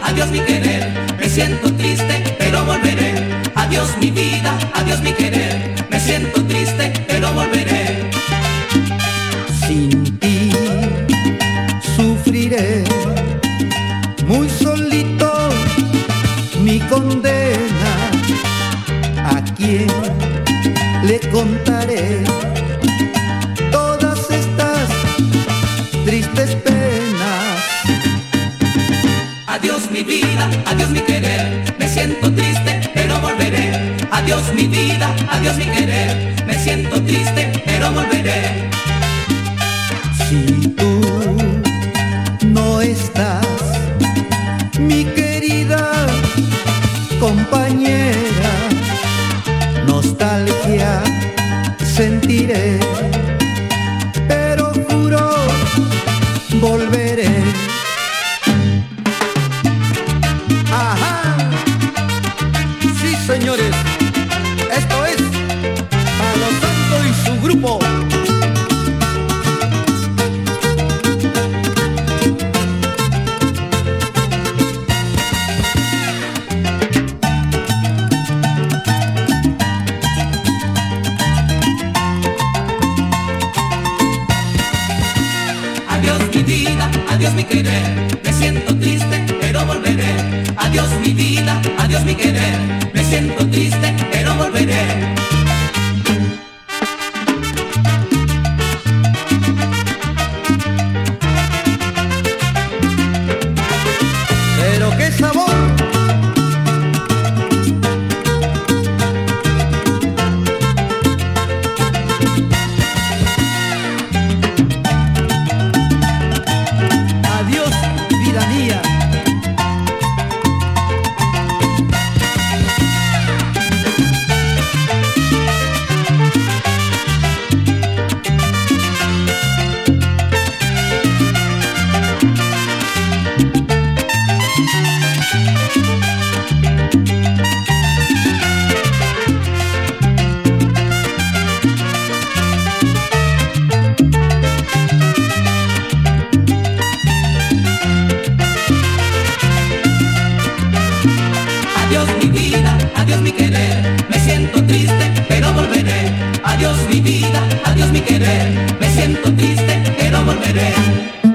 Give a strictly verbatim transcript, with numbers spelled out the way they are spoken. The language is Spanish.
adiós mi querer, me siento triste, pero volveré. Adiós mi vida, adiós mi querer, me siento triste, pero volveré. Sin ti sufriré, muy solito mi condena. ¿A quién le contaré todas estas tristes penas? Adiós mi vida, adiós mi querer, me siento triste, pero volveré. Adiós mi vida, adiós mi querer, me siento triste, pero volveré. Si tú no estás, mi querida compañera, nostalgia sentiré, pero juro volveré. Ajá, sí señores, esto es Palo Santo y su grupo. Adiós mi vida, adiós mi querer, me siento triste, pero volveré. Adiós mi vida, adiós mi querer, me siento triste, pero volveré. Pero qué sabor. Adiós, vida mía. Adiós mi vida, adiós mi querer, me siento triste, pero volveré. Adiós mi vida, adiós mi querer, me siento triste, pero volveré.